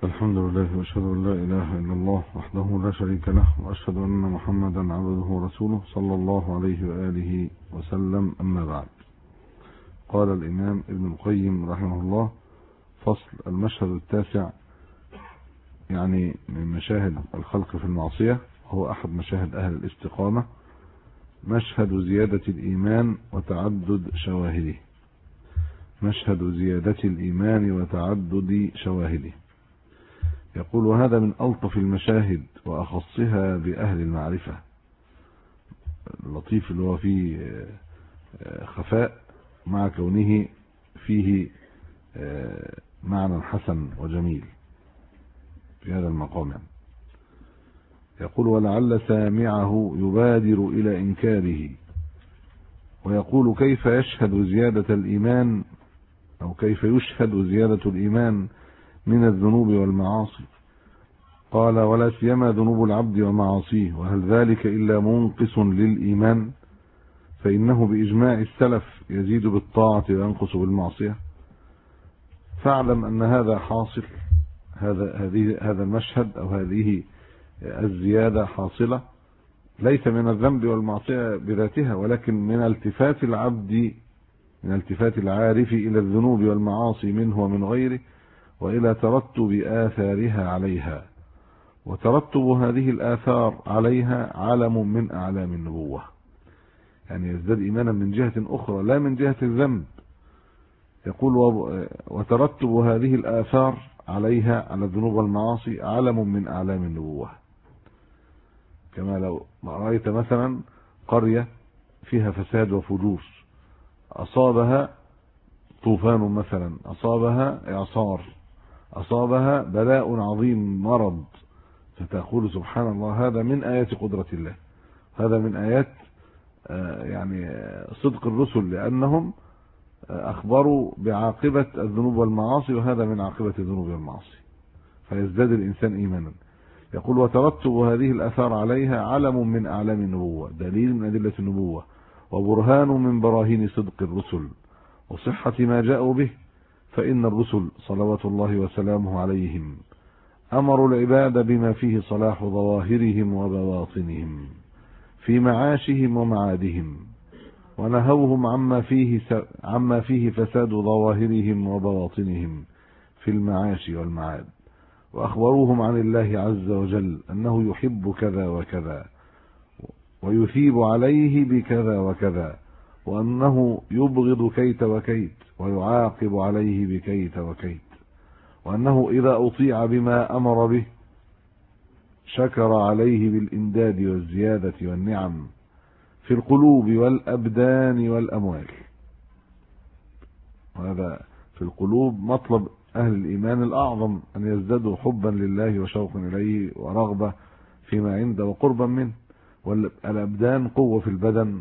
الحمد لله وأشهد أن لا إله إلا الله وحده لا شريك له، وأشهد أن محمدا عبده ورسوله صلى الله عليه وآله وسلم. أما بعد، قال الإمام ابن القيم رحمه الله: فصل: المشهد التاسع، يعني من مشاهد الخلق في المعصية، وهو أحد مشاهد أهل الاستقامة، مشهد زيادة الإيمان وتعدد شواهده. مشهد زيادة الإيمان وتعدد شواهده. يقول: وهذا من ألطف المشاهد وأخصها بأهل المعرفة. اللطيف اللي هو فيه خفاء مع كونه فيه معنى حسن وجميل في هذا المقام. يقول: ولعل سامعه يبادر إلى إنكاره ويقول: كيف يشهد زيادة الإيمان، أو كيف يشهد زيادة الإيمان من الذنوب والمعاصي؟ قال: ولا سيما ذنوب العبد ومعاصيه، وهل ذلك إلا منقص للإيمان؟ فإنه بإجماع السلف يزيد بالطاعة وينقص بالمعصية. فاعلم أن هذا حاصل، هذا المشهد أو هذه الزيادة حاصلة ليس من الذنب والمعصية بذاتها، ولكن من التفات العبد، من التفات العارف إلى الذنوب والمعاصي منه ومن غيره، وإلى ترتب آثارها عليها. وترتب هذه الآثار عليها علم من أعلام النبوة، يعني يزداد إيمانا من جهة أخرى لا من جهة الذنب. يقول: وترتب هذه الآثار عليها، على الذنوب والمعاصي، علم من أعلام النبوة. كما لو رأيت مثلا قرية فيها فساد وفجور، أصابها طوفان مثلا، أصابها إعصار، أصابها بلاء عظيم، مرض، فتقول: سبحان الله، هذا من آيات قدرة الله، هذا من آيات يعني صدق الرسل، لأنهم أخبروا بعاقبة الذنوب والمعاصي، وهذا من عاقبة الذنوب والمعاصي، فيزداد الإنسان إيمانا. يقول: وترتب هذه الآثار عليها علم من أعلام النبوة، دليل من أدلة النبوة، وبرهان من براهين صدق الرسل وصحة ما جاءوا به. فإن الرسل صلوات الله وسلامه عليهم أمروا العباد بما فيه صلاح ظواهرهم وبواطنهم في معاشهم ومعادهم، ونهوهم عما فيه فساد ظواهرهم وبواطنهم في المعاش والمعاد، وأخبروهم عن الله عز وجل أنه يحب كذا وكذا ويثيب عليه بكذا وكذا، وأنه يبغض كيت وكيت ويعاقب عليه بكيت وكيت، وأنه إذا أطيع بما أمر به شكر عليه بالإمداد والزيادة والنعم في القلوب والأبدان والأموال. وهذا في القلوب مطلب أهل الإيمان الأعظم، أن يزدادوا حبا لله وشوقا إليه ورغبة فيما عنده وقربا منه. والأبدان قوة في البدن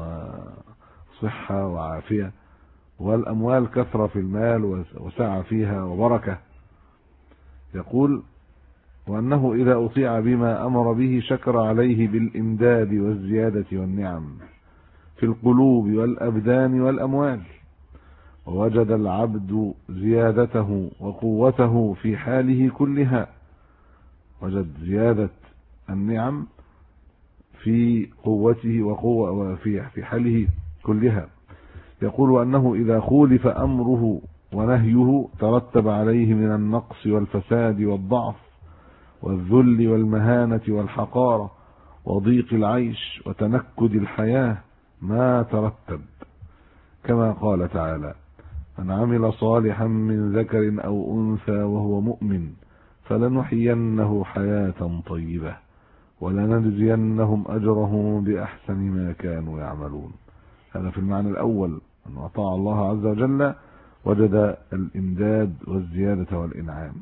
وصحة وعافية، والأموال كثرة في المال وسعة فيها وبركة. يقول: وأنه إذا أطيع بما أمر به شكر عليه بالإمداد والزيادة والنعم في القلوب والأبدان والأموال، ووجد العبد زيادته وقوته في حاله كلها، وجد زيادة النعم في قوته وفي حاله كلها. يقول: وأنه إذا خولف أمره ونهيه ترتب عليه من النقص والفساد والضعف والذل والمهانة والحقارة وضيق العيش وتنكد الحياة ما ترتب، كما قال تعالى: من عمل صالحا من ذكر أو أنثى وهو مؤمن فلنحيينه حياة طيبة ولنجزينهم أجرهم بأحسن ما كانوا يعملون. هذا في المعنى الأول، أن أطاع الله عز وجل وجد الإمداد والزيادة والإنعام.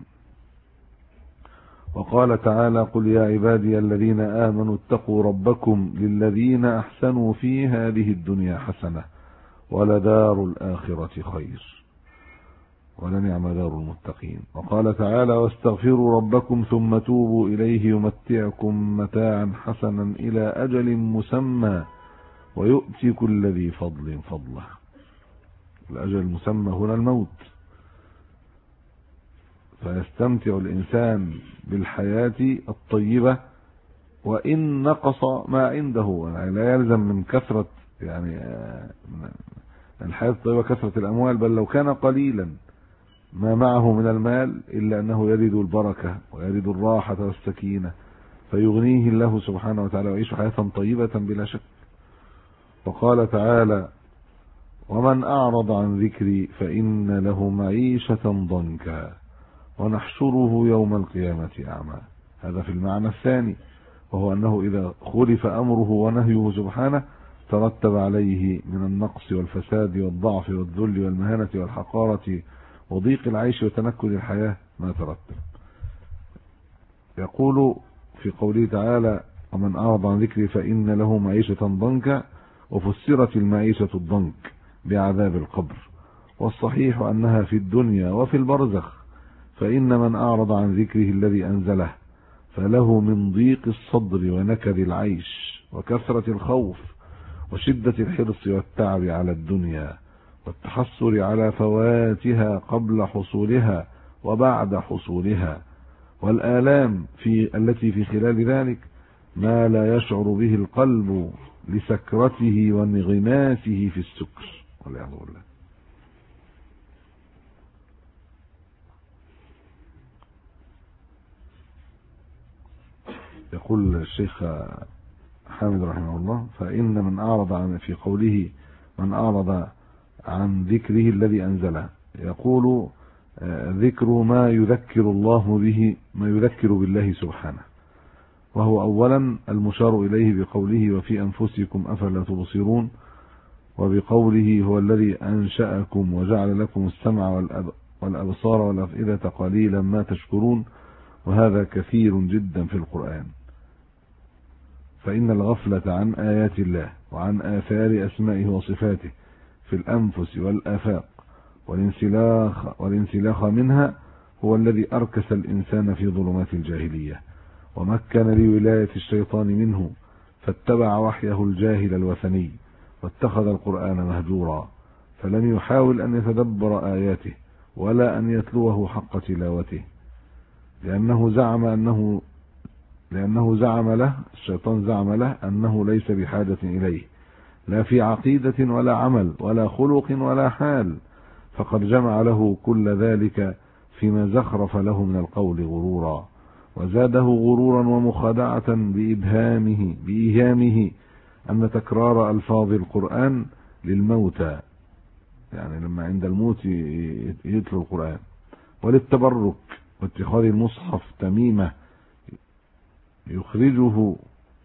وقال تعالى: قل يا عبادي الذين آمنوا اتقوا ربكم للذين أحسنوا في هذه الدنيا حسنة ولدار الآخرة خير ولنعم دار المتقين. وقال تعالى: واستغفروا ربكم ثم توبوا إليه يمتعكم متاعا حسنا إلى أجل مسمى ويؤتي كل ذي فضل فضله. الأجل المسمى هنا الموت. فيستمتع الإنسان بالحياة الطيبة وإن نقص ما عنده. يعني لا يلزم من كثرة يعني الحياة الطيبة كثرة الأموال، بل لو كان قليلا ما معه من المال إلا أنه يجد البركة ويجد الراحة والسكينة فيغنيه الله سبحانه وتعالى ويعيش حياة طيبة بلا شك. وقال تعالى: ومن أعرض عن ذكري فإن له معيشة ضنكا ونحشره يوم القيامة أعمى. هذا في المعنى الثاني، وهو أنه إذا خلف أمره ونهيه سبحانه ترتب عليه من النقص والفساد والضعف والذل والمهانة والحقارة وضيق العيش وتنكد الحياة ما ترتب. يقول في قوله تعالى: ومن أعرض عن ذكري فإن له معيشة ضنكا، وفسرت المعيشة الضنك بعذاب القبر، والصحيح أنها في الدنيا وفي البرزخ. فإن من أعرض عن ذكره الذي أنزله فله من ضيق الصدر ونكد العيش وكثرة الخوف وشدة الحرص والتعب على الدنيا والتحسر على فواتها قبل حصولها وبعد حصولها، والآلام التي في خلال ذلك ما لا يشعر به القلب لسكرته وانغماسه في السكر والعياذ بالله. يقول الشيخ حامد رحمه الله: فإن من أعرض عن، في قوله من أعرض عن ذكره الذي أنزله، يقول ذكر ما يذكر الله به، ما يذكر بالله سبحانه، وهو أولا المشار إليه بقوله: وفي أنفسكم أفلا تبصرون، وبقوله: هو الذي أنشأكم وجعل لكم السمع والأبصار والأفئدة قليلا ما تشكرون. وهذا كثير جدا في القرآن. فإن الغفلة عن آيات الله وعن آثار أسمائه وصفاته في الأنفس والآفاق والانسلاخ منها هو الذي أركس الإنسان في ظلمات الجاهلية ومكن لولاية الشيطان منه، فاتبع وحيه الجاهل الوثني واتخذ القرآن مهجورا، فلم يحاول أن يتدبر آياته ولا أن يتلوه حق تلاوته، لأنه زعم له الشيطان زعم له أنه ليس بحاجة إليه، لا في عقيدة ولا عمل ولا خلق ولا حال، فقد جمع له كل ذلك فيما زخرف له من القول غرورا، وزاده غرورا ومخادعة بإيهامه أن تكرار ألفاظ القرآن للموتى، يعني لما عند الموت يتلو القرآن، وللتبرك واتخاذ المصحف تميمة يخرجه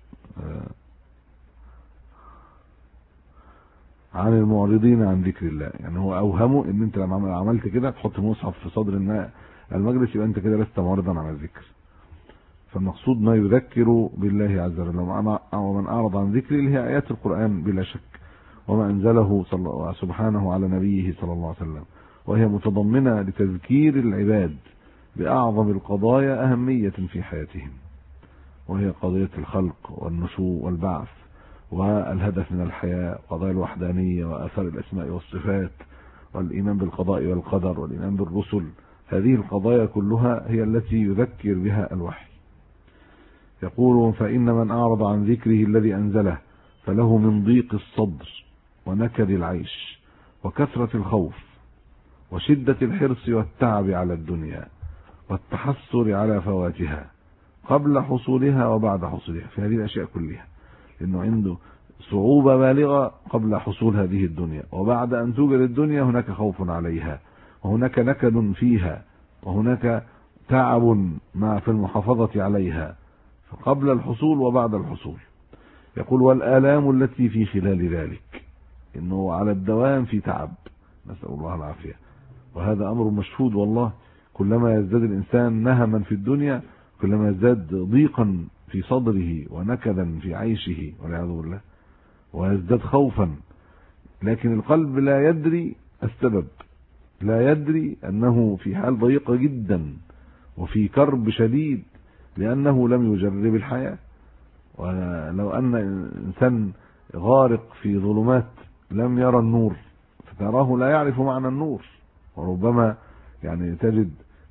عن المعرضين عن ذكر الله. يعني هو أوهمه ان انت لما عملت كده تحط مصحف في صدر المجلس يبقى انت كده لست معرضا عن الذكر. فالمقصود ما يذكر بالله عز وجل. ومن أعرض عن ذكري اللي هي آيات القرآن بلا شك، وما أنزله سبحانه على نبيه صلى الله عليه وسلم، وهي متضمنة لتذكير العباد بأعظم القضايا أهمية في حياتهم، وهي قضية الخلق والنشوء والبعث والهدف من الحياة، قضايا الوحدانية وآثار الأسماء والصفات والإيمان بالقضاء والقدر والإيمان بالرسل. هذه القضايا كلها هي التي يذكر بها الوحي. يقول: فإن من أعرض عن ذكره الذي أنزله فله من ضيق الصدر ونكد العيش وكثرة الخوف وشدة الحرص والتعب على الدنيا والتحسر على فواتها قبل حصولها وبعد حصولها، في هذه الأشياء كلها، لأنه عنده صعوبة بالغة قبل حصول هذه الدنيا، وبعد أن توجد الدنيا هناك خوف عليها وهناك نكد فيها وهناك تعب في المحافظة عليها، فقبل الحصول وبعد الحصول. يقول: والآلام التي في خلال ذلك، إنه على الدوام في تعب، نسأل الله العافية، وهذا أمر مشهود والله. كلما يزداد الإنسان نهما في الدنيا كلما يزداد ضيقا في صدره ونكدا في عيشه والعياذ بالله، ويزداد خوفا، لكن القلب لا يدري السبب، لا يدري أنه في حال ضيقة جدا وفي كرب شديد لأنه لم يجرب الحياة. ولو أن إنسان غارق في ظلمات لم يرى النور فتراه لا يعرف معنى النور، وربما يعني تجد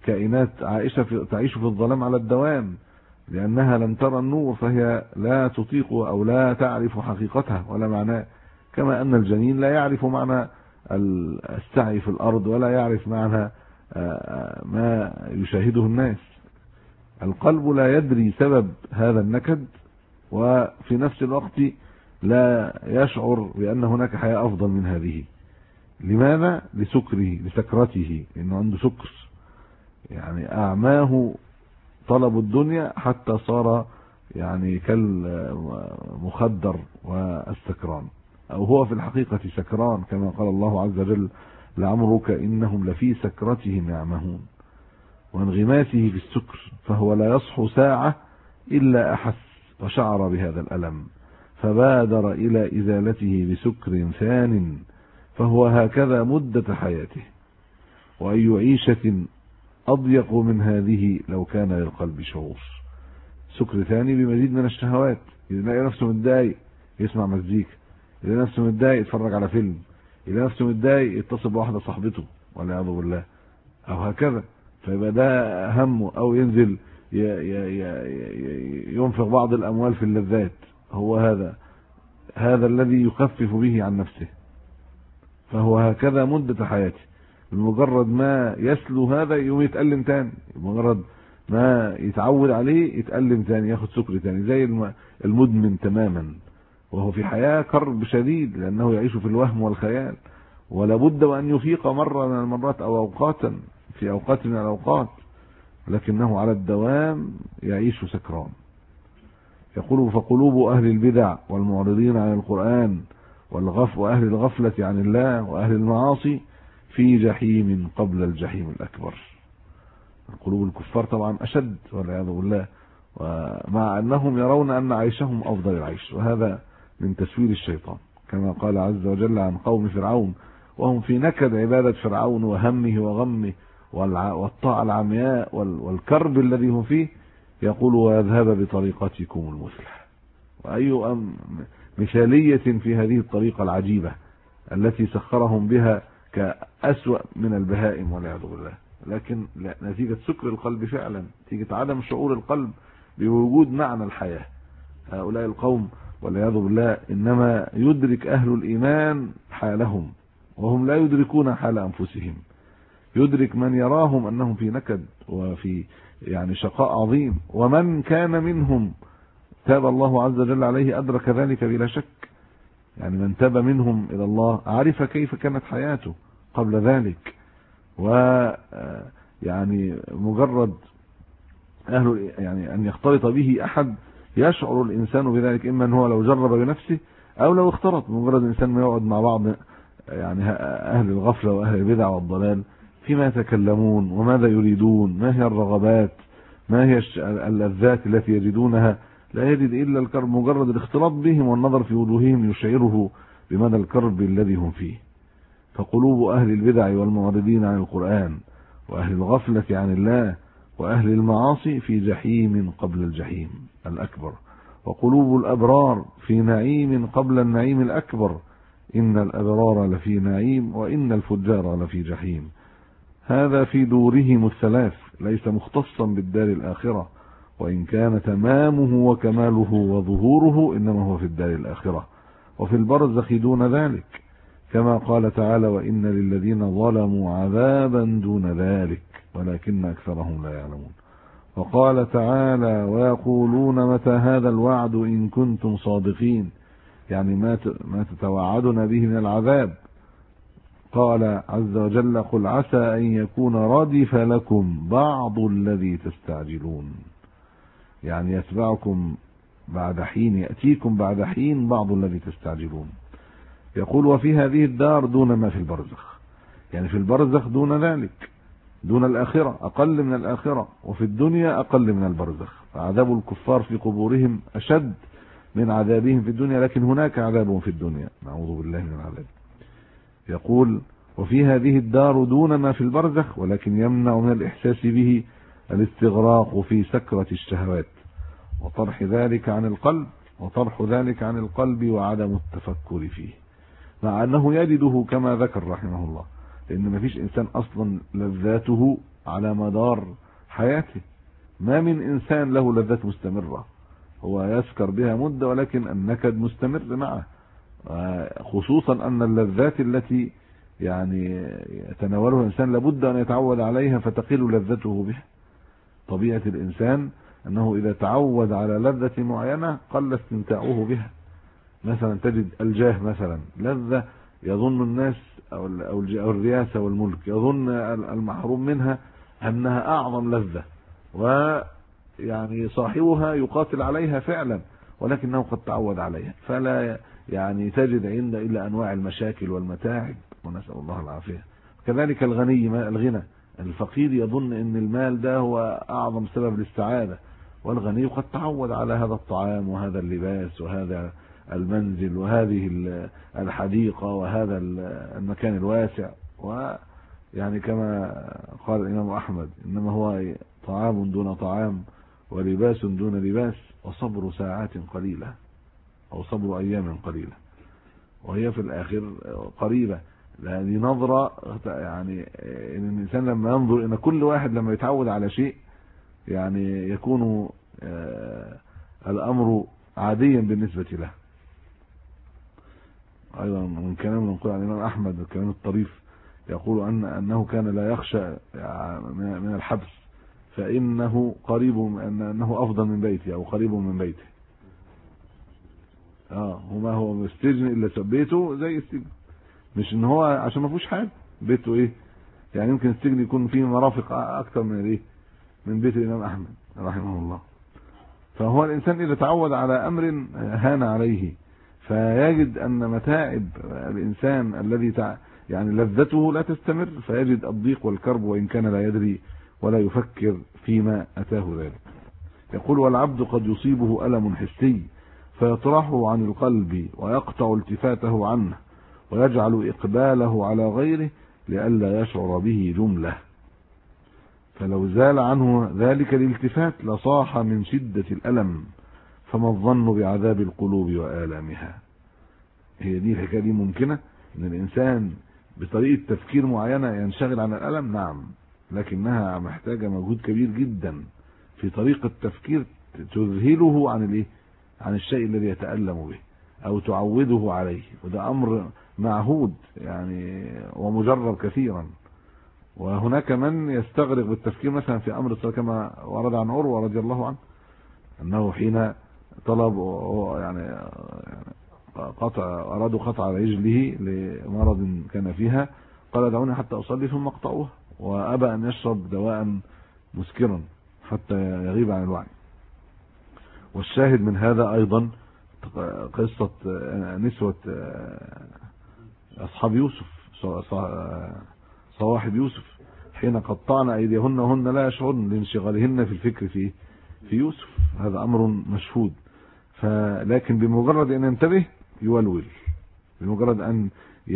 كائنات تعيش في الظلام على الدوام، لأنها لم ترى النور فهي لا تطيق أو لا تعرف حقيقتها ولا معناه، كما أن الجنين لا يعرف معنى السعي في الأرض ولا يعرف معنى ما يشاهده الناس. القلب لا يدري سبب هذا النكد، وفي نفس الوقت لا يشعر بأن هناك حياة أفضل من هذه. لماذا؟ لسكرته، إنه عنده سكر، يعني أعماه طلب الدنيا حتى صار يعني كالمخدر والسكران، أو هو في الحقيقة سكران، كما قال الله عز وجل: لعمرك إنهم لفي سكرتهم يعمهون، وانغماسه في السكر، فهو لا يصحو ساعة إلا أحس وشعر بهذا الألم، فبادر إلى إزالته بسكر ثان، فهو هكذا مدة حياته. وأي عيشة أضيق من هذه لو كان للقلب شعور. سكر ثاني بمزيد من الشهوات، يلاقي نفسه متضايق يسمع مزيكا، يلاقي نفسه متضايق يتفرج على فيلم، يلاقي نفسه متضايق يتصل بواحدة صاحبته والعياذ بالله، أو هكذا. فيبقى ده همه، أو ينزل ينفق بعض الأموال في اللذات. هو هذا الذي يخفف به عن نفسه، فهو هكذا مدة حياته. بمجرد ما يسلو هذا يوم يتألم تاني، بمجرد ما يتعود عليه يتألم تاني، ياخد سكر تاني، زي المدمن تماما، وهو في حياة كرب شديد، لأنه يعيش في الوهم والخيال، ولا بد وأن يفيق مرة من المرات أو أوقاتا في أوقات من الأوقات، لكنه على الدوام يعيش سكران. يقول: فقلوب أهل البدع والمعرضين عن القرآن وأهل الغفلة عن الله وأهل المعاصي في جحيم قبل الجحيم الأكبر. قلوب الكفار طبعا أشد والعياذ بالله، ومع أنهم يرون أن عيشهم أفضل العيش، وهذا من تسويل الشيطان، كما قال عز وجل عن قوم فرعون وهم في نكد عبادة فرعون وهمه وغمه والطاعة العمياء والكرب الذي هم فيه، يقول: ويذهب بطريقتكم المثلى. وأي مثالية في هذه الطريقة العجيبة التي سخرهم بها كأسوأ من البهائم والعياذ بالله، لكن نتيجة سكر القلب فعلا، نتيجة عدم شعور القلب بوجود معنى الحياة. هؤلاء القوم والعياذ بالله إنما يدرك أهل الإيمان حالهم، وهم لا يدركون حال أنفسهم. يدرك من يراهم أنهم في نكد وفي يعني شقاء عظيم، ومن كان منهم تاب الله عز وجل عليه أدرك ذلك بلا شك. يعني من تاب منهم إلى الله عرف كيف كانت حياته قبل ذلك، ويعني مجرد يعني أن يختلط به أحد يشعر الإنسان بذلك، إما أن هو لو جرب بنفسه أو لو اختلط. مجرد الإنسان ما يقعد مع بعض يعني أهل الغفلة وأهل البدع والضلال فيما يتكلمون وماذا يريدون، ما هي الرغبات، ما هي اللذات التي يجدونها، لا يجد إلا الكرب. مجرد الاختلاط بهم والنظر في وجوههم يشعره بمدى الكرب الذي هم فيه. فقلوب أهل البدع والمعرضين عن القرآن وأهل الغفلة عن الله وأهل المعاصي في جحيم قبل الجحيم الأكبر، وقلوب الأبرار في نعيم قبل النعيم الأكبر. إن الأبرار لفي نعيم وإن الفجار لفي جحيم. هذا في دورهم الثلاث، ليس مختصا بالدار الآخرة، وإن كان تمامه وكماله وظهوره إنما هو في الدار الآخرة، وفي البرزخ دون ذلك، كما قال تعالى: وإن للذين ظلموا عذابا دون ذلك ولكن أكثرهم لا يعلمون. وقال تعالى: ويقولون متى هذا الوعد إن كنتم صادقين، يعني ما تتوعدنا به من العذاب. قال عز وجل: قل عسى أن يكون ردف لكم بعض الذي تستعجلون، يعني يتبعكم بعد حين، يأتيكم بعد حين بعض الذي تستعجلون. يقول: وفي هذه الدار دون ما في البرزخ، يعني في البرزخ دون ذلك، دون الآخرة، أقل من الآخرة، وفي الدنيا أقل من البرزخ. فعذاب الكفار في قبورهم أشد من عذابهم في الدنيا، لكن هناك عذاب في الدنيا، نعوذ بالله من العذاب. يقول: وفي هذه الدار دون ما في البرزخ، ولكن يمنع من الإحساس به الاستغراق في سكرة الشهوات وطرح ذلك عن القلب وعدم التفكر فيه، مع أنه يجده كما ذكر رحمه الله، لأن ما فيش إنسان أصلا لذاته على مدار حياته. ما من إنسان له لذات مستمرة، هو يسكر بها مدة ولكن النكد مستمر معه، خصوصا أن اللذات التي يعني يتناولها الإنسان لابد أن يتعود عليها فتقل لذته بها. طبيعة الإنسان أنه إذا تعود على لذة معينة قل استمتاعه بها. مثلا تجد الجاه مثلا لذة يظن الناس أو الرياسة والملك، يظن المحروم منها أنها أعظم لذة، ويعني صاحبها يقاتل عليها فعلا ولكنه قد تعود عليها، فلا يعني تجد عند إلا أنواع المشاكل والمتاعب، ونسأل الله العافية. كذلك الغنى، الفقير يظن أن المال ده هو أعظم سبب للسعادة، والغني قد تعود على هذا الطعام وهذا اللباس وهذا المنزل وهذه الحديقة وهذا المكان الواسع، ويعني كما قال الإمام أحمد إنما هو طعام دون طعام ولباس دون لباس وصبر ساعات قليلة أو صبر أيام قليلة، وهي في الآخر قريبة. هذه نظرة يعني إن الإنسان لما ينظر إن كل واحد لما يتعود على شيء يعني يكون الأمر عاديا بالنسبة له. أيضا من كلام نقول عن الإمام أحمد الكلام الطريف يقول أنه كان لا يخشى من الحبس فإنه قريب، أنه أفضل من بيته أو قريب من بيته. وما هو السجن إلا بيته زي السجن، مش إن هو عشان ما فيهوش حاجة. بيته إيه يعني؟ يمكن السجن يكون فيه مرافق أكثر من إيه؟ من بيت الإمام أحمد رحمه الله. فهو الإنسان إذا تعود على أمر هان عليه فيجد أن متاعب الإنسان الذي يعني لذته لا تستمر، فيجد الضيق والكرب وإن كان لا يدري ولا يفكر فيما أتاه ذلك. يقول والعبد قد يصيبه ألم حسي فيطرحه عن القلب ويقطع التفاته عنه ويجعل إقباله على غيره لئلا يشعر به جملة، فلو زال عنه ذلك الالتفات لصاح من شدة الألم، فما الظن بعذاب القلوب وآلامها. هي دي الحكاية دي ممكنة ان الانسان بطريقة تفكير معينة ينشغل عن الألم؟ نعم، لكنها محتاجة مجهود كبير جدا في طريقة تفكير تذهله عن الشيء الذي يتألم به او تعوده عليه، وده امر معهود يعني ومجرب كثيرا. وهناك من يستغرق بالتفكير مثلا في امر الصلاة كما ورد عن عروة رضي الله عنه انه حين طلب يعني أرادوا قطع رجله لمرض كان فيها قال دعوني حتى أصلي ثم اقطعوها، وأبى أن يشرب دواء مسكرا حتى يغيب عن الوعي. والشاهد من هذا أيضا قصة نسوة أصحاب يوسف صواحب يوسف حين قطعنا أيديهن وهن لا يشعرن لانشغالهن في الفكر في يوسف. هذا أمر مشهود. لكن بمجرد أن ينتبه يولول، بمجرد أن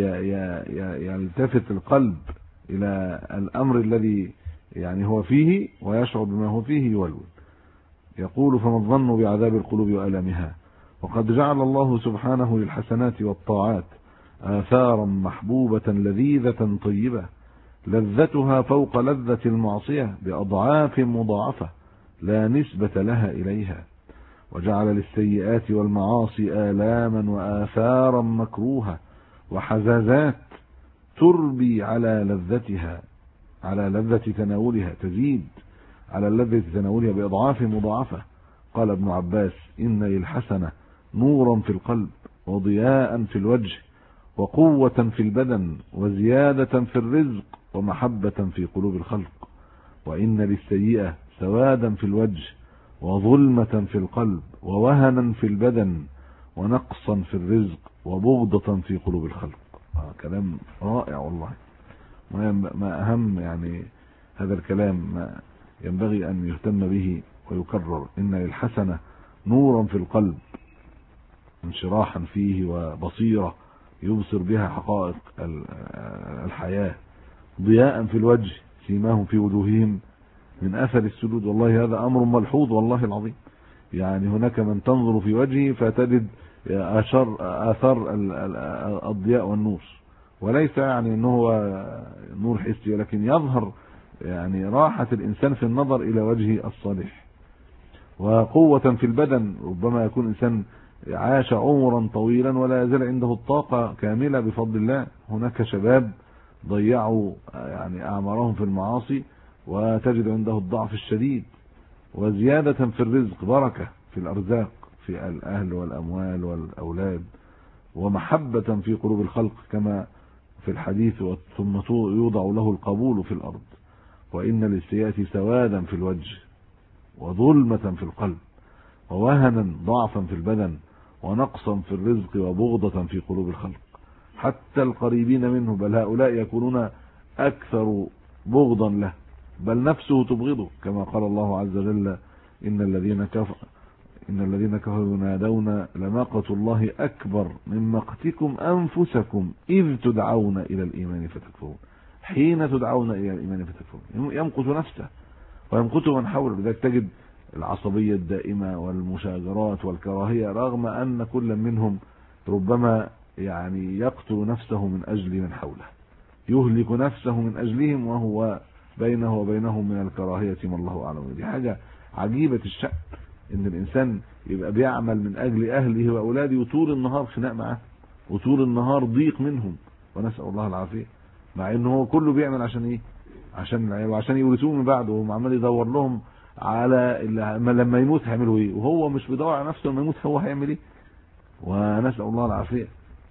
يلتفت القلب إلى الأمر الذي يعني هو فيه ويشعر بما هو فيه يولول. يقول فما الظن بعذاب القلوب وألمها. وقد جعل الله سبحانه للحسنات والطاعات آثارا محبوبة لذيذة طيبة لذتها فوق لذة المعصية بأضعاف مضاعفة لا نسبة لها إليها، وجعل للسيئات والمعاصي آلاما وآثارا مكروهة وحزازات تربي على لذتها، على لذة تناولها، تزيد على لذة تناولها بأضعاف مضاعفة. قال ابن عباس إن للحسنة نورا في القلب وضياء في الوجه وقوة في البدن وزيادة في الرزق ومحبة في قلوب الخلق، وإن للسيئة سوادا في الوجه وظلمة في القلب ووهنا في البدن ونقصا في الرزق وبغضة في قلوب الخلق. كلام رائع والله، ما أهم يعني هذا الكلام ما ينبغي أن يهتم به ويكرر. إن للحسنة نورا في القلب، انشراحا فيه وبصيرة يبصر بها حقائق الحياة، ضياء في الوجه سيماهم في وجوههم من أثر السجود. والله هذا أمر ملحوظ والله العظيم. يعني هناك من تنظر في وجهه فتجد آثار الضياء والنور، وليس يعني أنه هو نور حسي، لكن يظهر يعني راحة الإنسان في النظر إلى وجه الصالح، وقوة في البدن. ربما يكون إنسان عاش عمرا طويلا ولا يزال عنده الطاقة كاملة بفضل الله. هناك شباب ضيعوا يعني أعمارهم في المعاصي وتجد عنده الضعف الشديد. وزيادة في الرزق، بركة في الأرزاق، في الأهل والأموال والأولاد، ومحبة في قلوب الخلق كما في الحديث، ثم يوضع له القبول في الأرض. وإن للسيئة سوادا في الوجه، وظلمة في القلب، ووهنا ضعفا في البدن، ونقصا في الرزق، وبغضة في قلوب الخلق حتى القريبين منه، بل هؤلاء يكونون أكثر بغضا له، بل نفسه تبغضه، كما قال الله عز وجل: إن الذين كفروا ينادون لمقت الله أكبر من مقتكم أنفسكم إذ تدعون إلى الإيمان فتكفرون. حين تدعون إلى الإيمان فتكفرون يمقت نفسه ويمقت من حوله. لذلك تجد العصبية الدائمة والمشاجرات والكراهية، رغم أن كل منهم ربما يعني يقتل نفسه من أجل من حوله، يهلك نفسه من أجلهم، وهو بينه وبينهم من الكراهية ما الله أعلم. دي حاجة عجيبة الشأن، إن الإنسان يبقى بيعمل من أجل أهله وأولاده وطول النهار خناق معاه وطول النهار ضيق منهم، ونسأل الله العافية، مع إنه هو كله بيعمل عشان إيه؟ عشان يورثوه من بعده، وهم عمال يدور لهم على لما يموت هيعملوا إيه، وهو مش بيدور على نفسه لما يموت هو هيعمل إيه. ونسأل الله العافية.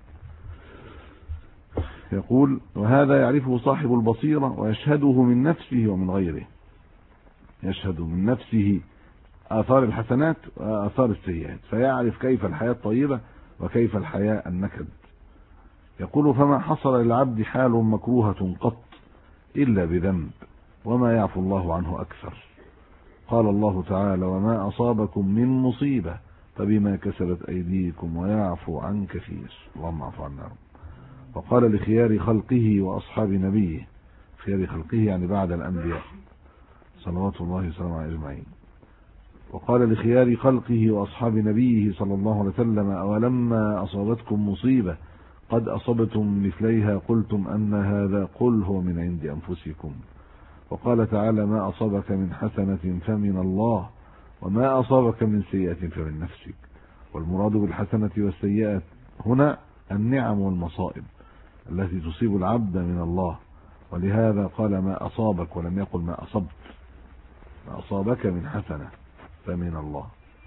يقول: وهذا يعرفه صاحب البصيرة ويشهده من نفسه ومن غيره. يشهد من نفسه آثار الحسنات وآثار السيئات، فيعرف كيف الحياة الطيبة وكيف الحياة النكد. يقول: فما حصل للعبد حال مكروهة قط إلا بذنب، وما يعفو الله عنه أكثر. قال الله تعالى: وما أصابكم من مصيبة فبما كسبت أيديكم ويعفو عن كثير. اللهم اعف عنا. وقال: لخيار خلقه وأصحاب نبيه. خيار خلقه يعني بعد الأنبياء صلوات الله وسلامه أجمعين. وقال: لخيار خلقه وأصحاب نبيه صلى الله عليه وسلم: أولما أصابتكم مصيبة قد أصبتم مثليها قلتم أن هذا، قل هو من عند أنفسكم. وقال تعالى: ما أصابك من حسنة فمن الله، وما أصابك من سيئة فمن نفسك. والمراد بالحسنة والسيئة هنا النعم والمصائب التي تصيب العبد من الله، ولهذا قال ما أصابك ولم يقل ما أصبت. ما أصابك من حسنة فمن الله.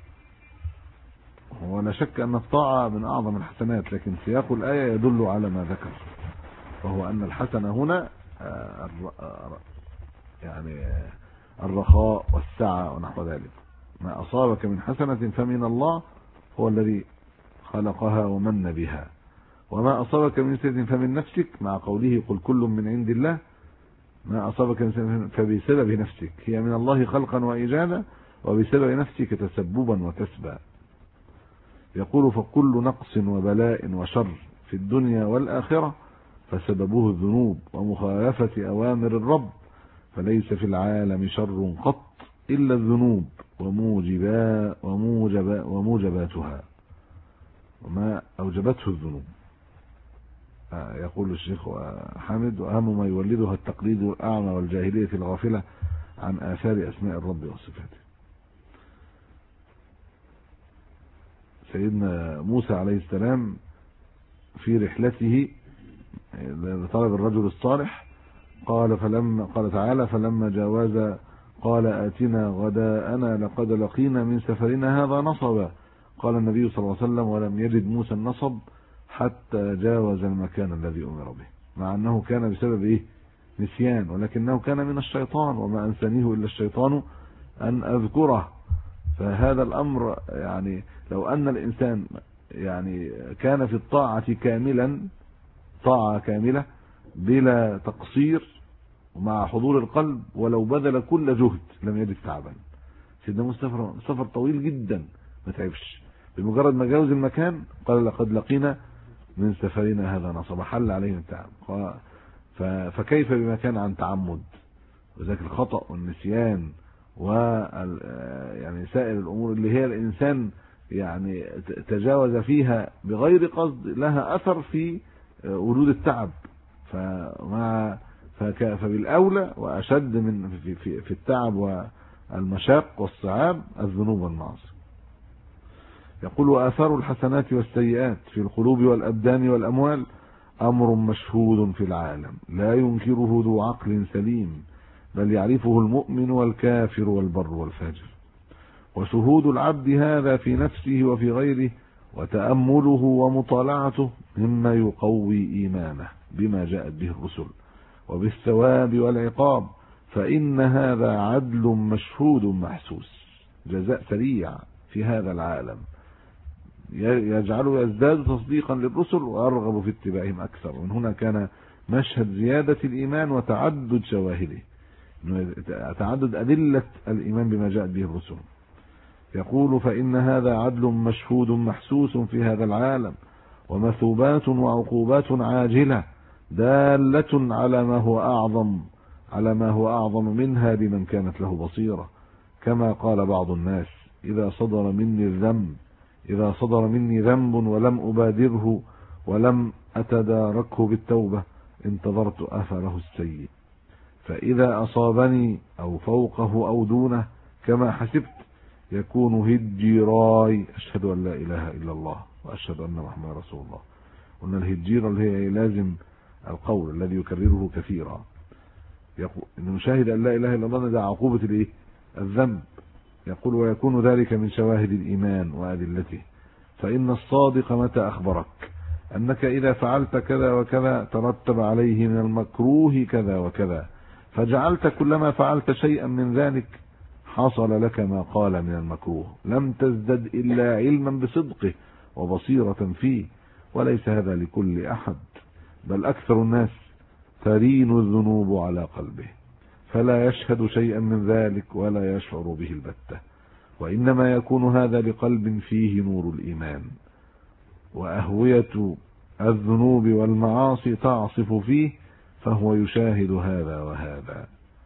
ولا شك أن الطاعة من أعظم الحسنات، لكن سياق الآية يدل على ما ذكر، وهو أن الحسنة هنا يعني الرخاء والسعة ونحو ذلك. ما أصابك من حسنة فمن الله، هو الذي خلقها ومن بها. وما أصابك من سيئة فمن نفسك، مع قوله قل كل من عند الله. ما أصابك من سيئة فبسبب نفسك، هي من الله خلقا وإيجادا، وبسبب نفسك تسببا وكسبا. يقول: فكل نقص وبلاء وشر في الدنيا والآخرة فسببه الذنوب ومخالفة أوامر الرب، فليس في العالم شر قط إلا الذنوب وموجباتها وما أوجبته الذنوب. يقول الشيخ حامد: وأهم ما يولدها التقليد الأعمى والجاهلية الغافلة عن آثار أسماء الرب وصفاته. سيدنا موسى عليه السلام في رحلته طلب الرجل الصالح، قال تعالى: فلما جاوز قال آتنا غداءنا لقد لقينا من سفرنا هذا نصبا. قال النبي صلى الله عليه وسلم: ولم يجد موسى النصب حتى جاوز المكان الذي أمر به، مع أنه كان بسبب نسيان، ولكنه كان من الشيطان، وما أنسانيه إلا الشيطان أن أذكره. فهذا الأمر يعني لو أن الإنسان يعني كان في الطاعة كاملا، طاعة كاملة بلا تقصير ومع حضور القلب، ولو بذل كل جهد لم يجد تعبا. سيدنا موسى سفر طويل جدا ما تعبش، بمجرد ما جاوز المكان قال: لقد لقينا من سفرنا هذا نصب، حل عليه التعب. فكيف بما كان عن تعمد؟ وذلك الخطأ والنسيان يعني سائر الأمور اللي هي الإنسان يعني تجاوز فيها بغير قصد، لها أثر في وجود التعب. فمع فبالأولى وأشد من في التعب والمشاق والصعاب الذنوب والمعاصي. يقول: وآثار الحسنات والسيئات في القلوب والأبدان والأموال أمر مشهود في العالم لا ينكره ذو عقل سليم، بل يعرفه المؤمن والكافر والبر والفاجر. وشهود العبد هذا في نفسه وفي غيره وتأمله ومطالعته مما يقوي إيمانه بما جاءت به الرسل وبالثواب والعقاب، فإن هذا عدل مشهود محسوس، جزاء سريع في هذا العالم يجعله يزداد تصديقا للرسل ويرغب في اتباعهم أكثر. ومن هنا كان مشهد زيادة الإيمان وتعدد شواهده، تعدد أدلة الإيمان بما جاءت به الرسل. يقول: فإن هذا عدل مشهود محسوس في هذا العالم، ومثوبات وعقوبات عاجلة دالة على ما هو أعظم منها لمن كانت له بصيرة. كما قال بعض الناس: إذا صدر مني ذنب ولم أبادره ولم أتداركه بالتوبة انتظرت أثره السيء، فإذا أصابني أو فوقه أو دونه كما حسبت يكون هجيراي أشهد أن لا إله إلا الله وأشهد أن محمد رسول الله. قلنا الهجيرة اللي هي لازم القول الذي يكرره كثيرا، يقول إن نشاهد أن لا إله إلا الله ده عقوبة الذنب. يقول: ويكون ذلك من شواهد الإيمان وأدلته، فإن الصادق متى أخبرك أنك إذا فعلت كذا وكذا ترتب عليه من المكروه كذا وكذا، فجعلت كلما فعلت شيئا من ذلك حصل لك ما قال من المكروه، لم تزدد إلا علما بصدقه وبصيرة فيه، وليس هذا لكل أحد، بل أكثر الناس ترين الذنوب على قلبه فلا يشهد شيئا من ذلك ولا يشعر به البتة، وإنما يكون هذا بقلب فيه نور الإيمان، وأهوية الذنوب والمعاصي تعصف فيه، فهو يشاهد هذا وهذا،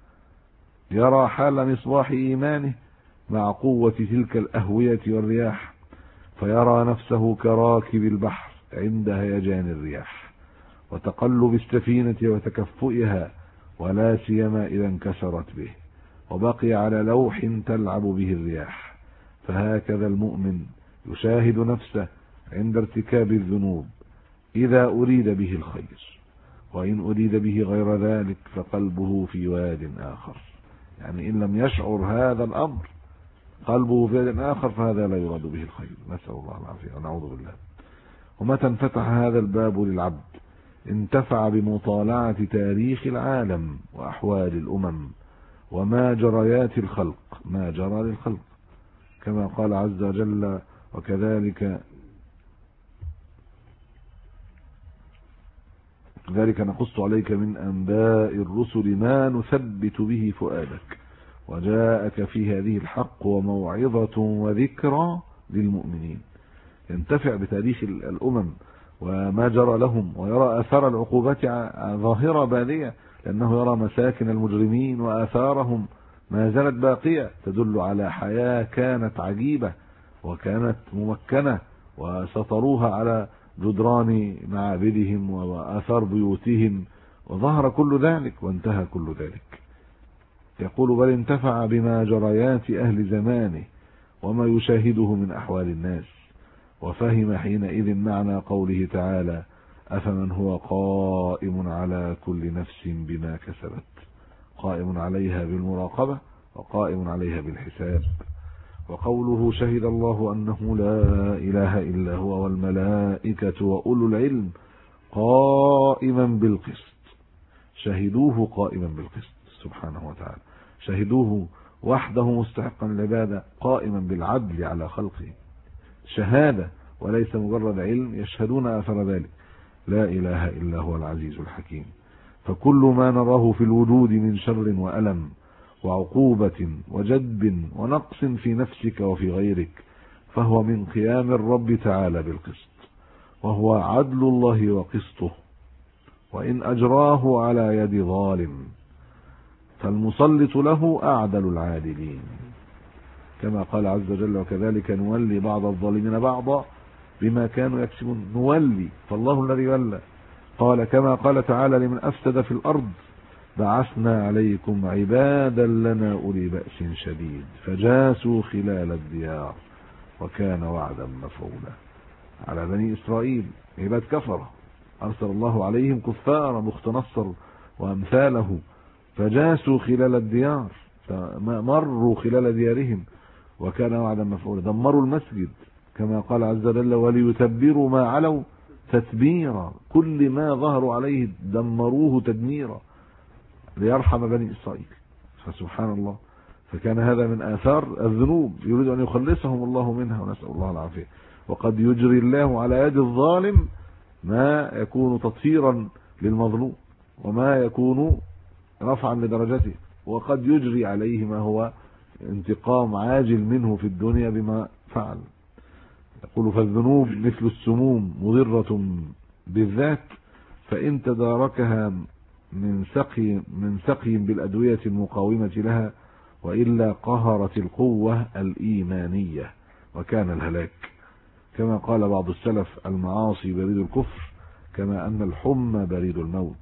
يرى حال مصباح إيمانه مع قوة تلك الأهوية والرياح، فيرى نفسه كراكب البحر عند هيجان الرياح وتقلب السفينة وتكفؤها، ولا سيما إذا انكسرت به وبقي على لوح تلعب به الرياح. فهكذا المؤمن يشاهد نفسه عند ارتكاب الذنوب إذا أريد به الخير، وإن أريد به غير ذلك فقلبه في واد آخر. يعني إن لم يشعر هذا الأمر قلبه في واد آخر فهذا لا يراد به الخير، نسأل الله العافية ونعوذ بالله. ومتى انفتح هذا الباب للعبد انتفع بمطالعة تاريخ العالم وأحوال الأمم وما جريات الخلق، ما جرى للخلق، كما قال عز وجل: وكذلك نقص عليك من أنباء الرسل ما نثبت به فؤادك وجاءك في هذه الحق وموعظة وذكرى للمؤمنين. ينتفع بتاريخ الأمم وما جرى لهم، ويرى آثار العقوبات ظاهرة بادية، لأنه يرى مساكن المجرمين وآثارهم ما زالت باقية تدل على حياة كانت عجيبة وكانت ممكنة، وسطروها على جدران معابدهم وآثار بيوتهم، وظهر كل ذلك وانتهى كل ذلك. يقول: بل انتفع بما جريات أهل زمانه وما يشاهده من أحوال الناس، وفهم حينئذ معنى قوله تعالى: أفمن هو قائم على كل نفس بما كسبت، قائم عليها بالمراقبة وقائم عليها بالحساب. وقوله: شهد الله أنه لا إله إلا هو والملائكة وأولو العلم قائما بالقسط، شهدوه قائما بالقسط سبحانه وتعالى، شهدوه وحده مستحقا للعبادة قائما بالعدل على خلقه، شهادة وليس مجرد علم، يشهدون أثر ذلك. لا إله إلا هو العزيز الحكيم. فكل ما نراه في الوجود من شر وألم وعقوبة وجدب ونقص في نفسك وفي غيرك فهو من قيام الرب تعالى بالقسط، وهو عدل الله وقسطه، وإن أجراه على يد ظالم فالمسلط له أعدل العادلين، كما قال عز وجل: وكذلك نولي بعض الظالمين بعضا بما كانوا يكسبون. نولي، فالله الذي ولى. قال كما قال تعالى: لمن أفسد في الأرض بعثنا عليكم عبادا لنا أولي بأس شديد فجاسوا خلال الديار وكان وعدا مفعولا. على بني إسرائيل عباد كفرة أرسل الله عليهم كفار بخت نصر وأمثاله فجاسوا خلال الديار، مروا خلال ديارهم وكان وعدا مفعولا. دمروا المسجد كما قال عز وجل وليتبروا ما علوا تتبيرا، كل ما ظهروا عليه دمروه تدميرا ليرحم بني إسرائيل. فسبحان الله، فكان هذا من آثار الذنوب يريد أن يخلصهم الله منها ونسأل الله العافية. وقد يجري الله على يد الظالم ما يكون تطهيرا للمظلوم وما يكون رفعا لدرجته، وقد يجري عليه ما هو انتقام عاجل منه في الدنيا بما فعل. يقول فالذنوب مثل السموم مضرة بالذات، فإن تداركها من سقي بالأدوية المقاومة لها، وإلا قهرت القوة الإيمانية وكان الهلاك. كما قال بعض السلف المعاصي بريد الكفر كما أن الحمى بريد الموت.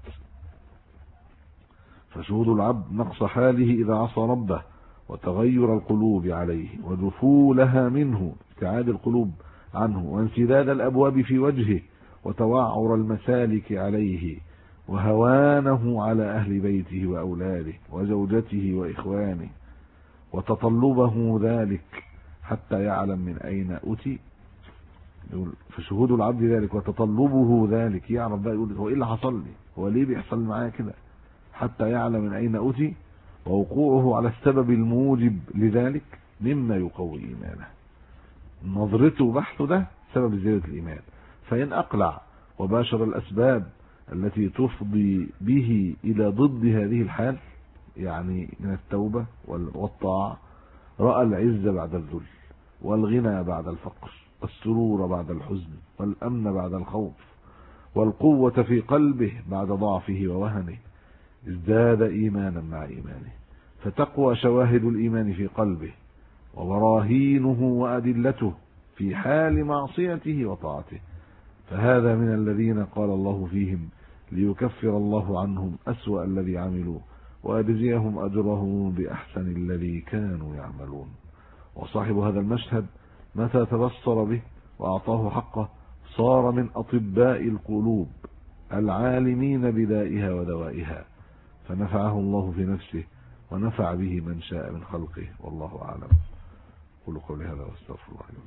فشهود العبد نقص حاله إذا عصى ربه وتغير القلوب عليه وجفولها منه، ابتعاد القلوب عنه، وانسداد الأبواب في وجهه وتوعر المسالك عليه، وهوانه على أهل بيته وأولاده وزوجته وإخوانه، وتطلبه ذلك حتى يعلم من أين أتي. فشهود العبد ذلك وتطلبه ذلك، يعرف بقى يقول هو إيه اللي حصل لي، هو ليه بيحصل معايا كده، حتى يعلم من أين أتي، ووقوعه على السبب الموجب لذلك مما يقوي إيمانه. نظرته وبحثه ده سبب زيادة الإيمان، فإن أقلع وباشر الأسباب التي تفضي به إلى ضد هذه الحال، يعني من التوبة والطاعة، رأى العزة بعد الذل، والغنى بعد الفقر، والسرور بعد الحزن، والأمن بعد الخوف، والقوة في قلبه بعد ضعفه ووهنه، ازداد إيمانا مع إيمانه، فتقوى شواهد الإيمان في قلبه وبراهينه وأدلته في حال معصيته وطاعته. فهذا من الذين قال الله فيهم ليكفر الله عنهم أسوأ الذي عملوا ويجزيهم أجرهم بأحسن الذي كانوا يعملون. وصاحب هذا المشهد متى تبصر به وأعطاه حقه صار من أطباء القلوب العالمين بدائها ودوائها، فنفعه الله في نفسه ونفع به من شاء من خلقه، والله أعلم. قولوا قولي هذا واستغفر الله لي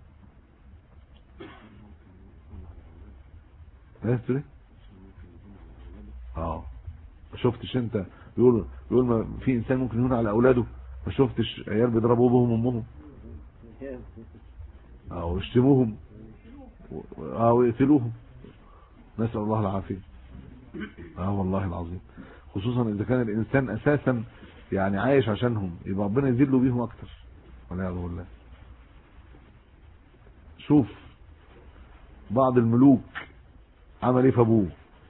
ولكم. ما شفتش انت بيقول ما في انسان ممكن يهون على اولاده؟ ما شفتش عيال بيضربوا ابوهم وامهم او يشتموهم او يقتلوهم؟ نسأل الله العافية. والله العظيم، خصوصا اذا كان الانسان اساسا يعني عايش عشانهم، يبقى ربنا يذله بيهم اكتر والعياذ بالله. شوف بعض الملوك عمل ايه في ابوه،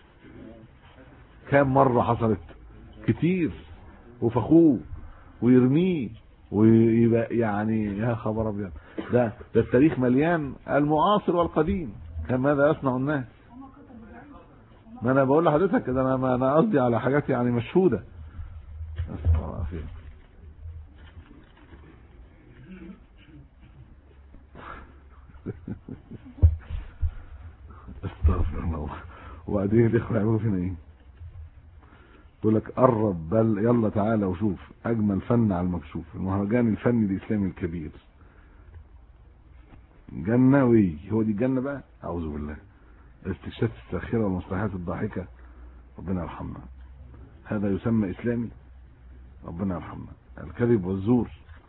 كام مرة حصلت كتير، وفخوه ويرميه ويبقى يعني يا خبر ابيض. ده التاريخ مليان المعاصر والقديم كان ماذا يصنع الناس. ما انا بقول لحضرتك كده، انا قصدي على حاجات يعني مشهودة. استغفر الله. وبعدين الاخوه يعملوا فينا ايه؟ يقول لك قرب بل يلا تعالى وشوف اجمل فن على المكشوف، المهرجان الفني الاسلامي الكبير جنوي. هو دي الجنه بقى؟ اعوذ بالله. الاستكشاف الساخره والمصطلحات الضاحكه، ربنا يرحمنا. هذا يسمى اسلامي؟ ربنا يرحمنا. الكذب والزور.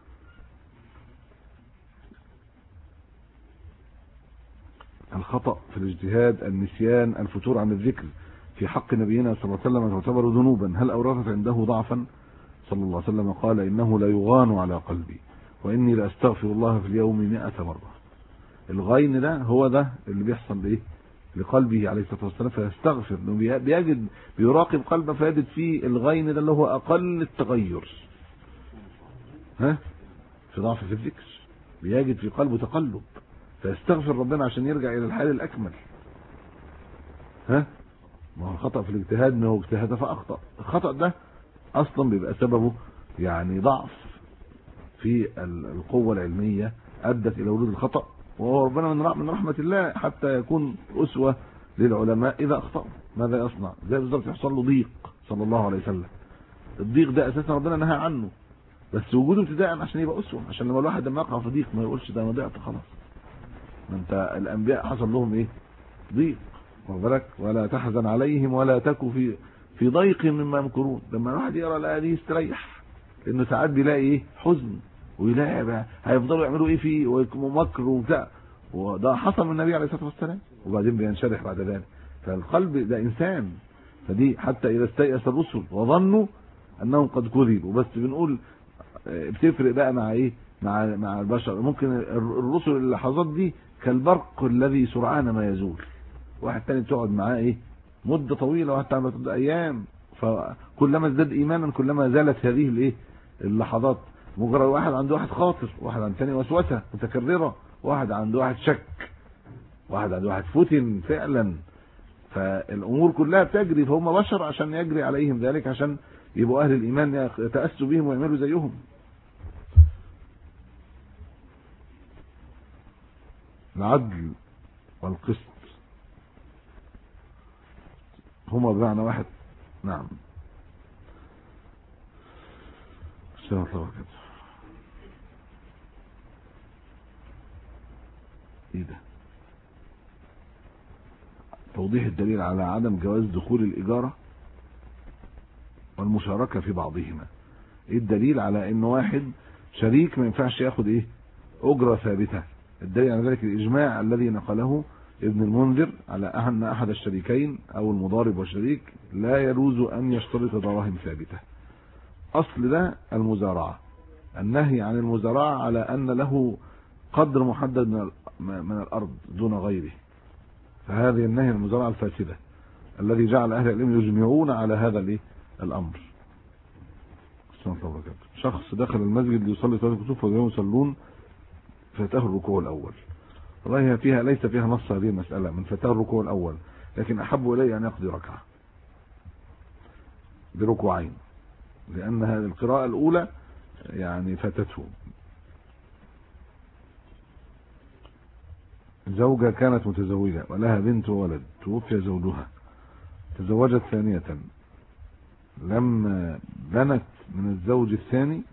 الخطأ في الاجتهاد، النسيان، الفتور عن الذكر في حق نبينا صلى الله عليه وسلم تعتبر ذنوبا. هل أورثت عنده ضعفا؟ صلى الله عليه وسلم قال إنه لا يغان على قلبي وإني لأستغفر الله في اليوم 100 مرة. الغين ده هو ده اللي بيحصل لإيه؟ لقلبه عليه الصلاة والسلام، فيستغفر، بيجد بيراقب قلبه فيجد فيه الغين ده اللي هو أقل التغير، في ضعف في الذكر، بيجد في قلبه تقلب، فيستغفر ربنا عشان يرجع إلى الحال الأكمل. ما هو الخطأ في الاجتهاد ما هو اجتهاد فأخطأ. الخطأ ده أصلا بيبقى سببه يعني ضعف في القوة العلمية أدت إلى وجود الخطأ، وهو ربنا من رحمة الله حتى يكون أسوة للعلماء إذا أخطأوا ماذا يصنع. زي بالظبط يحصل له ضيق صلى الله عليه وسلم، الضيق ده أساسا ربنا نهى عنه، بس وجوده ابتداء عشان يبقى أسوة، عشان لما الواحد لما يقع في ضيق ما يقولش ده أنا ضيعت خلاص. ما أنت الأنبياء حصل لهم إيه؟ ضيق، واخد بالك؟ ولا تحزن عليهم ولا تك في ضيق مما يمكرون. لما الواحد يقرا الايه دي يستريح، لانه ساعات بيلاقي ايه؟ حزن، ويلاقي بقى هيفضلوا يعملوا ايه فيه ومكر وبتاع، وده حصل من النبي عليه الصلاه والسلام، وبعدين بينشرح بعد ذلك. فالقلب ده انسان، فدي حتى اذا استيأس الرسل وظنوا انهم قد كذبوا. بس بنقول بتفرق بقى مع ايه؟ مع البشر. ممكن الرسل اللحظات دي كالبرق الذي سرعان ما يزول، واحد تاني تقعد معاه ايه؟ مدة طويلة، واحد تاني تقعد ايام، فكلما ازداد ايمانا كلما زالت هذه الايه؟ اللحظات. مجرد واحد عنده واحد خاطر، واحد عنده تاني وسوسة متكررة، واحد عنده واحد شك، واحد عنده واحد فتن فعلا. فالامور كلها بتجري، فهم بشر عشان يجري عليهم ذلك، عشان يبقوا اهل الايمان يتأسوا بهم ويعملوا زيهم. العدل والقسط هما بمعنى واحد. نعم. السلام عليكم. ايه ده؟ توضيح الدليل على عدم جواز دخول الإجارة والمشاركة في بعضهما. ايه الدليل على ان واحد شريك ما ينفعش ياخد ايه؟ أجرة ثابتة؟ الدليل على ذلك الإجماع الذي نقله ابن المنذر على أن أحد الشريكين أو المضارب والشريك لا يجوز أن يشترط دراهم ثابتة. أصل ده المزارعة، النهي عن المزارعة على أن له قدر محدد من الأرض دون غيره. فهذه النهي عن المزارعة الفاسدة الذي جعل أهل العلم يجمعون على هذا الأمر. شخص دخل المسجد ليصلي صلاة الكسوف وهم يصلون فاتاه الركوع الأول. والله فيها ليس فيها نص هذه المسألة من فاتاه الركوع الأول، لكن أحب إليه أن يقضي ركعة بركوعين، لأن هذه القراءة الأولى يعني فاتته. زوجة كانت متزوجة ولها بنت وولد، توفي زوجها، تزوجت ثانية، لما بنت من الزوج الثاني،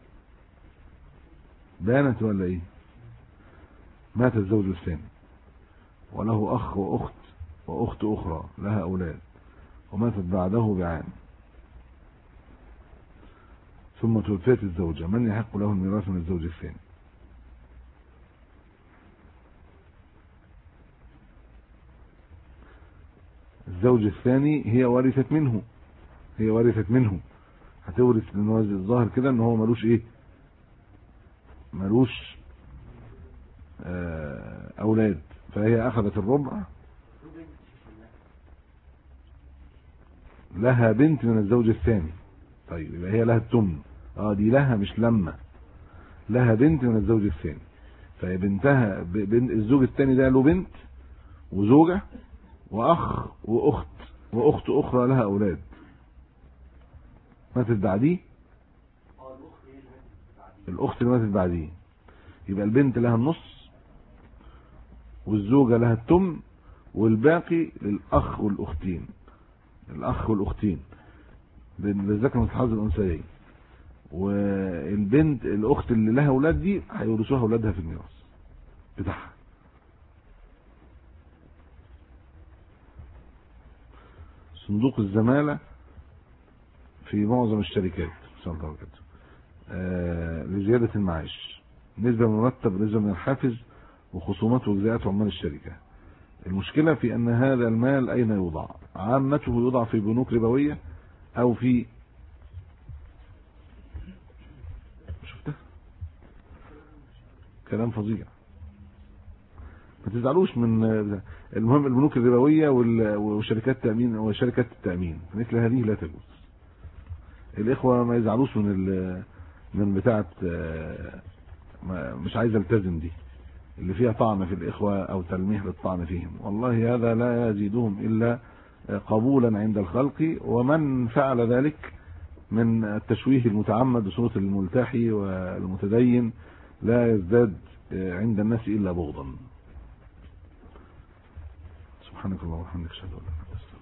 بانت ولا ايه؟ مات الزوج الثاني وله أخ وأخت وأخت أخرى لها أولاد، وماتت بعده بعام، ثم توفيت الزوجة، من يحق له الميراث من الزوج الثاني؟ الزوج الثاني هي ورثت منه، هي ورثت منه، هتورث لأنه الظاهر كده ان هو ملوش ايه؟ ملوش أولاد، فهي أخذت الربع. لها بنت من الزوج الثاني، طيب يبقى هي لها التمن. دي لها مش لما، لها بنت من الزوج الثاني، فهي بنتها الزوج الثاني ده له بنت وزوجة وأخ وأخت وأخت أخرى لها أولاد ماتت بعديه. الأخت اللي ماتت بعديه، يبقى البنت لها النص والزوجة لها التمن، والباقي للأخ والأختين، الأخ والأختين بالذكر مثل حظ الأنثيين. والبنت الأخت اللي لها أولاد دي هيورثوها أولادها في الميراث بتاعها. صندوق الزمالة في معظم الشركات لزيادة المعاش، نسبة من المرتب، نسبة من الحافز، وخصومات وجزاءات عمال الشركة. المشكلة في أن هذا المال أين يوضع؟ عامته يوضع في بنوك ربوية أو في شفته كلام فظيع، ما تزعلوش من المهم البنوك الربوية وشركات التأمين وشركات التأمين مثل هذه لا تجوز. الإخوة ما يزعلوش من بتاعة مش عايز التزم دي اللي فيها طعن في الإخوة أو تلميح للطعن فيهم، والله هذا لا يزيدهم إلا قبولا عند الخلق، ومن فعل ذلك من التشويه المتعمد بصورة الملتحي والمتدين لا يزداد عند الناس إلا بغضا. سبحانك اللهم وبحمدك، اشهد ان لا اله الا انت.